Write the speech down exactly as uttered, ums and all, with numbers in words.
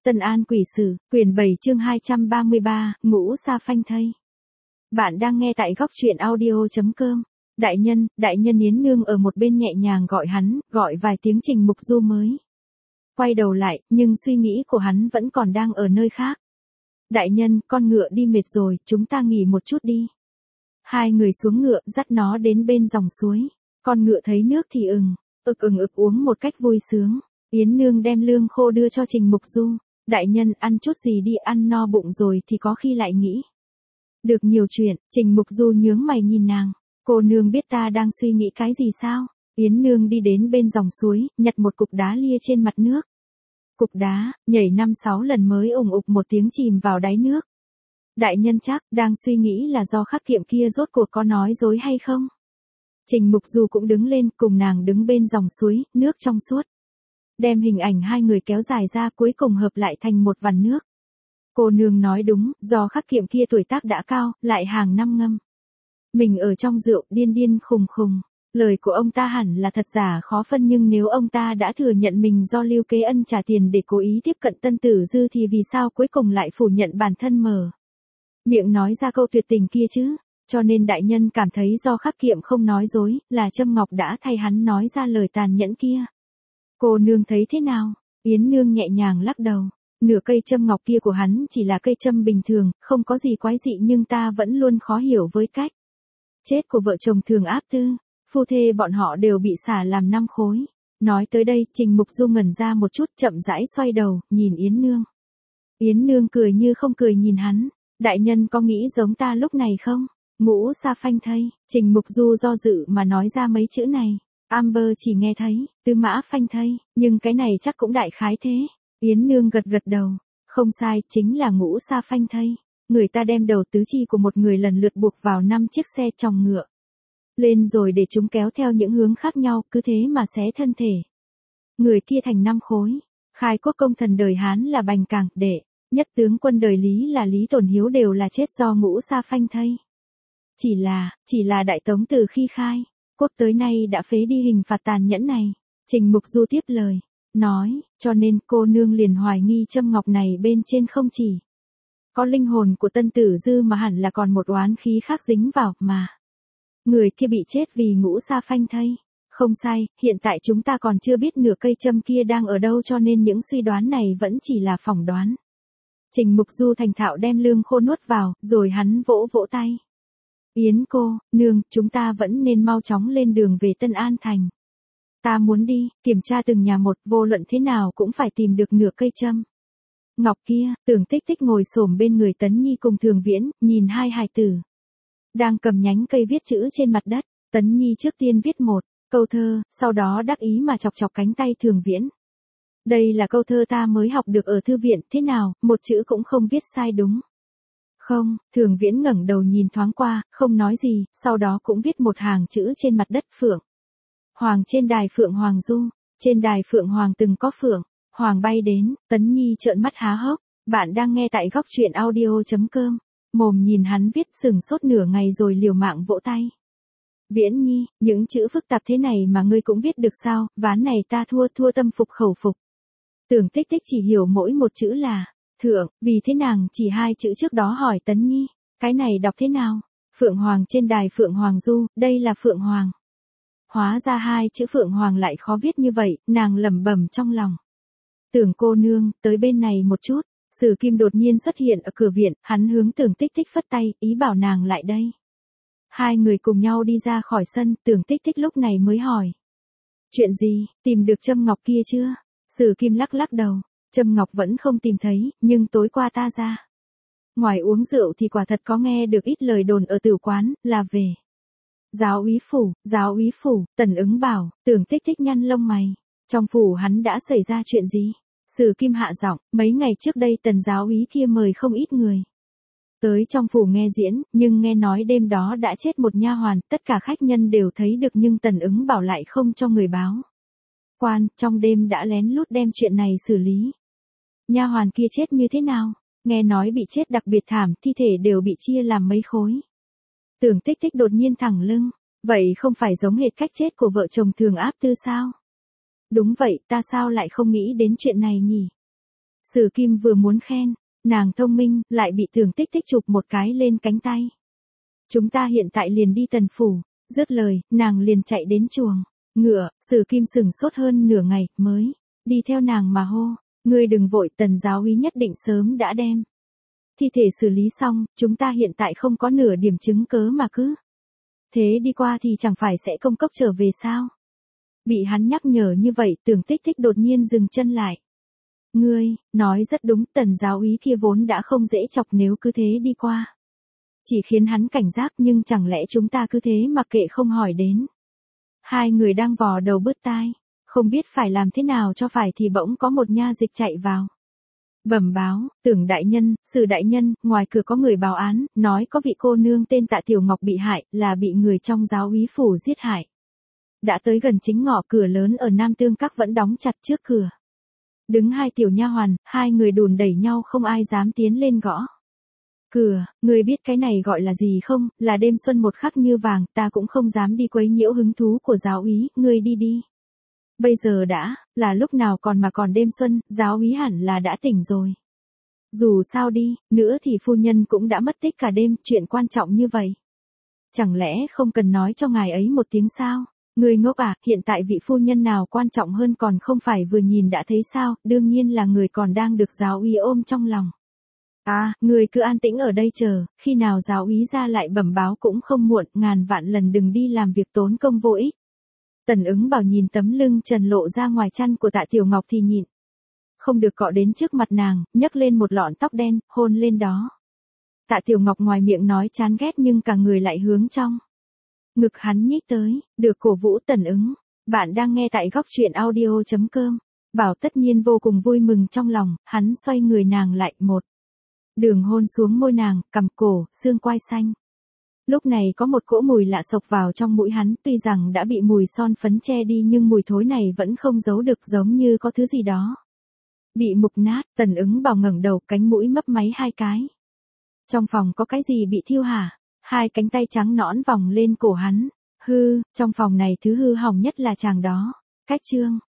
Tân An Quỷ Sử, quyển bảy chương hai trăm ba mươi ba, Ngũ Sa Phanh Thây. Bạn đang nghe tại góc truyện audio chấm com. Đại nhân, đại nhân Yến Nương ở một bên nhẹ nhàng gọi hắn, gọi vài tiếng Trình Mục Du mới quay đầu lại, nhưng suy nghĩ của hắn vẫn còn đang ở nơi khác. Đại nhân, con ngựa đi mệt rồi, chúng ta nghỉ một chút đi. Hai người xuống ngựa, dắt nó đến bên dòng suối. Con ngựa thấy nước thì ừng, ực ừng ực uống một cách vui sướng. Yến Nương đem lương khô đưa cho Trình Mục Du. Đại nhân, ăn chút gì đi, ăn no bụng rồi thì có khi lại nghĩ được nhiều chuyện. Trình Mục Du nhướng mày nhìn nàng. Cô nương biết ta đang suy nghĩ cái gì sao? Yến Nương đi đến bên dòng suối, nhặt một cục đá lia trên mặt nước. Cục đá, nhảy năm sáu lần mới ùng ục một tiếng chìm vào đáy nước. Đại nhân chắc, đang suy nghĩ là do khắc kiệm kia rốt cuộc có nói dối hay không? Trình Mục Du cũng đứng lên, cùng nàng đứng bên dòng suối, nước trong suốt. Đem hình ảnh hai người kéo dài ra, cuối cùng hợp lại thành một vằn nước. Cô nương nói đúng, do khắc kiệm kia tuổi tác đã cao, lại hàng năm ngâm mình ở trong rượu, điên điên khùng khùng. Lời của ông ta hẳn là thật giả khó phân, nhưng nếu ông ta đã thừa nhận mình do Lưu Kế Ân trả tiền để cố ý tiếp cận Tân Tử Dư thì vì sao cuối cùng lại phủ nhận bản thân mở miệng nói ra câu tuyệt tình kia chứ? Cho nên đại nhân cảm thấy do khắc kiệm không nói dối, là Trâm Ngọc đã thay hắn nói ra lời tàn nhẫn kia. Cô nương thấy thế nào? Yến Nương nhẹ nhàng lắc đầu. Nửa cây châm ngọc kia của hắn chỉ là cây châm bình thường, không có gì quái dị, nhưng ta vẫn luôn khó hiểu với cách chết của vợ chồng Thường Áp Tư. Phu thê bọn họ đều bị xả làm năm khối. Nói tới đây, Trình Mục Du ngẩn ra một chút, chậm rãi xoay đầu, nhìn Yến Nương. Yến Nương cười như không cười nhìn hắn. Đại nhân có nghĩ giống ta lúc này không? Ngũ sa phanh thây. Trình Mục Du do dự mà nói ra mấy chữ này. Amber chỉ nghe thấy, tư mã phanh thây, nhưng cái này chắc cũng đại khái thế. Yến Nương gật gật đầu. Không sai, chính là ngũ sa phanh thây. Người ta đem đầu tứ chi của một người lần lượt buộc vào năm chiếc xe chòng ngựa lên, rồi để chúng kéo theo những hướng khác nhau, cứ thế mà xé thân thể người kia thành năm khối. Khai quốc công thần đời Hán là Bành Cảng, đệ nhất tướng quân đời Lý là Lý Tồn Hiếu đều là chết do ngũ sa phanh thây. Chỉ là, chỉ là Đại Tống từ khi khai quốc tới nay đã phế đi hình phạt tàn nhẫn này. Trình Mục Du tiếp lời, nói, cho nên cô nương liền hoài nghi châm ngọc này bên trên không chỉ có linh hồn của Tân Tử Dư mà hẳn là còn một oán khí khác dính vào, mà người kia bị chết vì ngũ sa phanh thây. Không sai, hiện tại chúng ta còn chưa biết nửa cây châm kia đang ở đâu, cho nên những suy đoán này vẫn chỉ là phỏng đoán. Trình Mục Du thành thạo đem lương khô nuốt vào, rồi hắn vỗ vỗ tay. Yến cô, nương, chúng ta vẫn nên mau chóng lên đường về Tân An Thành. Ta muốn đi, kiểm tra từng nhà một, vô luận thế nào cũng phải tìm được nửa cây châm ngọc kia. Tưởng Tích Tích ngồi xổm bên người Tấn Nhi cùng Thường Viễn, nhìn hai hài tử đang cầm nhánh cây viết chữ trên mặt đất. Tấn Nhi trước tiên viết một câu thơ, sau đó đắc ý mà chọc chọc cánh tay Thường Viễn. Đây là câu thơ ta mới học được ở thư viện, thế nào, một chữ cũng không viết sai đúng không? Thường Viễn ngẩng đầu nhìn thoáng qua, không nói gì, sau đó cũng viết một hàng chữ trên mặt đất. Phượng Hoàng trên đài Phượng Hoàng du, trên đài Phượng Hoàng từng có Phượng Hoàng bay đến. Tấn Nhi trợn mắt há hốc. Bạn đang nghe tại góc truyện audio chấm com. Mồm nhìn hắn viết, sừng sốt nửa ngày rồi liều mạng vỗ tay. Viễn Nhi, những chữ phức tạp thế này mà ngươi cũng viết được sao? Ván này ta thua, thua tâm phục khẩu phục. Tưởng Tích Tích chỉ hiểu mỗi một chữ là Thượng, vì thế nàng chỉ hai chữ trước đó hỏi Tấn Nhi, cái này đọc thế nào? Phượng Hoàng trên đài Phượng Hoàng du, đây là Phượng Hoàng. Hóa ra hai chữ Phượng Hoàng lại khó viết như vậy, nàng lẩm bẩm trong lòng. Tưởng cô nương, tới bên này một chút. Sử Kim đột nhiên xuất hiện ở cửa viện, hắn hướng Tưởng Tích Tích phất tay, ý bảo nàng lại đây. Hai người cùng nhau đi ra khỏi sân, Tưởng Tích Tích lúc này mới hỏi. Chuyện gì, tìm được châm ngọc kia chưa? Sử Kim lắc lắc đầu, châm ngọc vẫn không tìm thấy, nhưng tối qua ta ra ngoài uống rượu thì quả thật có nghe được ít lời đồn ở tử quán, là về giáo úy phủ. Giáo úy phủ, Tần Ứng bảo. Tưởng Tích Tích nhăn lông mày. Trong phủ hắn đã xảy ra chuyện gì? Sử Kim hạ giọng, mấy ngày trước đây Tần giáo úy kia mời không ít người tới trong phủ nghe diễn, nhưng nghe nói đêm đó đã chết một nha hoàn, tất cả khách nhân đều thấy được, nhưng Tần Ứng bảo lại không cho người báo quan, trong đêm đã lén lút đem chuyện này xử lý. Nha hoàn kia chết như thế nào? Nghe nói bị chết đặc biệt thảm, thi thể đều bị chia làm mấy khối. Tưởng Tích Tích đột nhiên thẳng lưng, vậy không phải giống hệt cách chết của vợ chồng Thường Áp Tư sao? Đúng vậy, ta sao lại không nghĩ đến chuyện này nhỉ? Sử Kim vừa muốn khen, nàng thông minh, lại bị Tưởng Tích Tích chụp một cái lên cánh tay. Chúng ta hiện tại liền đi Tần phủ, dứt lời, nàng liền chạy đến chuồng ngựa. Sử Kim sừng sốt hơn nửa ngày, mới đi theo nàng mà hô, ngươi đừng vội, Tần giáo úy nhất định sớm đã đem thi thể xử lý xong, chúng ta hiện tại không có nửa điểm chứng cớ mà cứ thế đi qua thì chẳng phải sẽ công cốc trở về sao? Bị hắn nhắc nhở như vậy, Tưởng Tích Tích đột nhiên dừng chân lại. Ngươi, nói rất đúng, Tần giáo úy kia vốn đã không dễ chọc, nếu cứ thế đi qua chỉ khiến hắn cảnh giác, nhưng chẳng lẽ chúng ta cứ thế mặc kệ không hỏi đến. Hai người đang vò đầu bứt tai, không biết phải làm thế nào cho phải thì bỗng có một nha dịch chạy vào. Bẩm báo, Tưởng đại nhân, Sử đại nhân, ngoài cửa có người báo án, nói có vị cô nương tên Tạ Tiểu Ngọc bị hại, là bị người trong giáo úy phủ giết hại. Đã tới gần chính ngõ, cửa lớn ở Nam Tương Các vẫn đóng chặt, trước cửa đứng hai tiểu nha hoàn, hai người đùn đẩy nhau không ai dám tiến lên gõ cửa. Ngươi biết cái này gọi là gì không? Là đêm xuân một khắc như vàng, ta cũng không dám đi quấy nhiễu hứng thú của giáo úy, ngươi đi đi. Bây giờ đã là lúc nào còn mà còn đêm xuân, giáo úy hẳn là đã tỉnh rồi. Dù sao đi nữa thì phu nhân cũng đã mất tích cả đêm, chuyện quan trọng như vậy chẳng lẽ không cần nói cho ngài ấy một tiếng sao? Ngươi ngốc à, hiện tại vị phu nhân nào quan trọng hơn, còn không phải vừa nhìn đã thấy sao? Đương nhiên là người còn đang được giáo úy ôm trong lòng. À, người cứ an tĩnh ở đây chờ, khi nào giáo úy ra lại bẩm báo cũng không muộn, ngàn vạn lần đừng đi làm việc tốn công vô ích. Tần Ứng Bảo nhìn tấm lưng trần lộ ra ngoài chăn của Tạ Tiểu Ngọc thì nhịn không được cọ đến trước mặt nàng, nhấc lên một lọn tóc đen, hôn lên đó. Tạ Tiểu Ngọc ngoài miệng nói chán ghét nhưng cả người lại hướng trong ngực hắn nhích tới, được cổ vũ. Tần Ứng, bạn đang nghe tại góc truyện audio chấm com. Bảo tất nhiên vô cùng vui mừng trong lòng, hắn xoay người nàng lại một đường hôn xuống môi nàng, cằm cổ, xương quai xanh. Lúc này có một cỗ mùi lạ xộc vào trong mũi hắn, tuy rằng đã bị mùi son phấn che đi nhưng mùi thối này vẫn không giấu được, giống như có thứ gì đó bị mục nát. Tần Ứng Bảo ngẩng đầu, cánh mũi mấp máy hai cái. Trong phòng có cái gì bị thiêu hả? Hai cánh tay trắng nõn vòng lên cổ hắn. Hư, trong phòng này thứ hư hỏng nhất là chàng đó. Cách trương,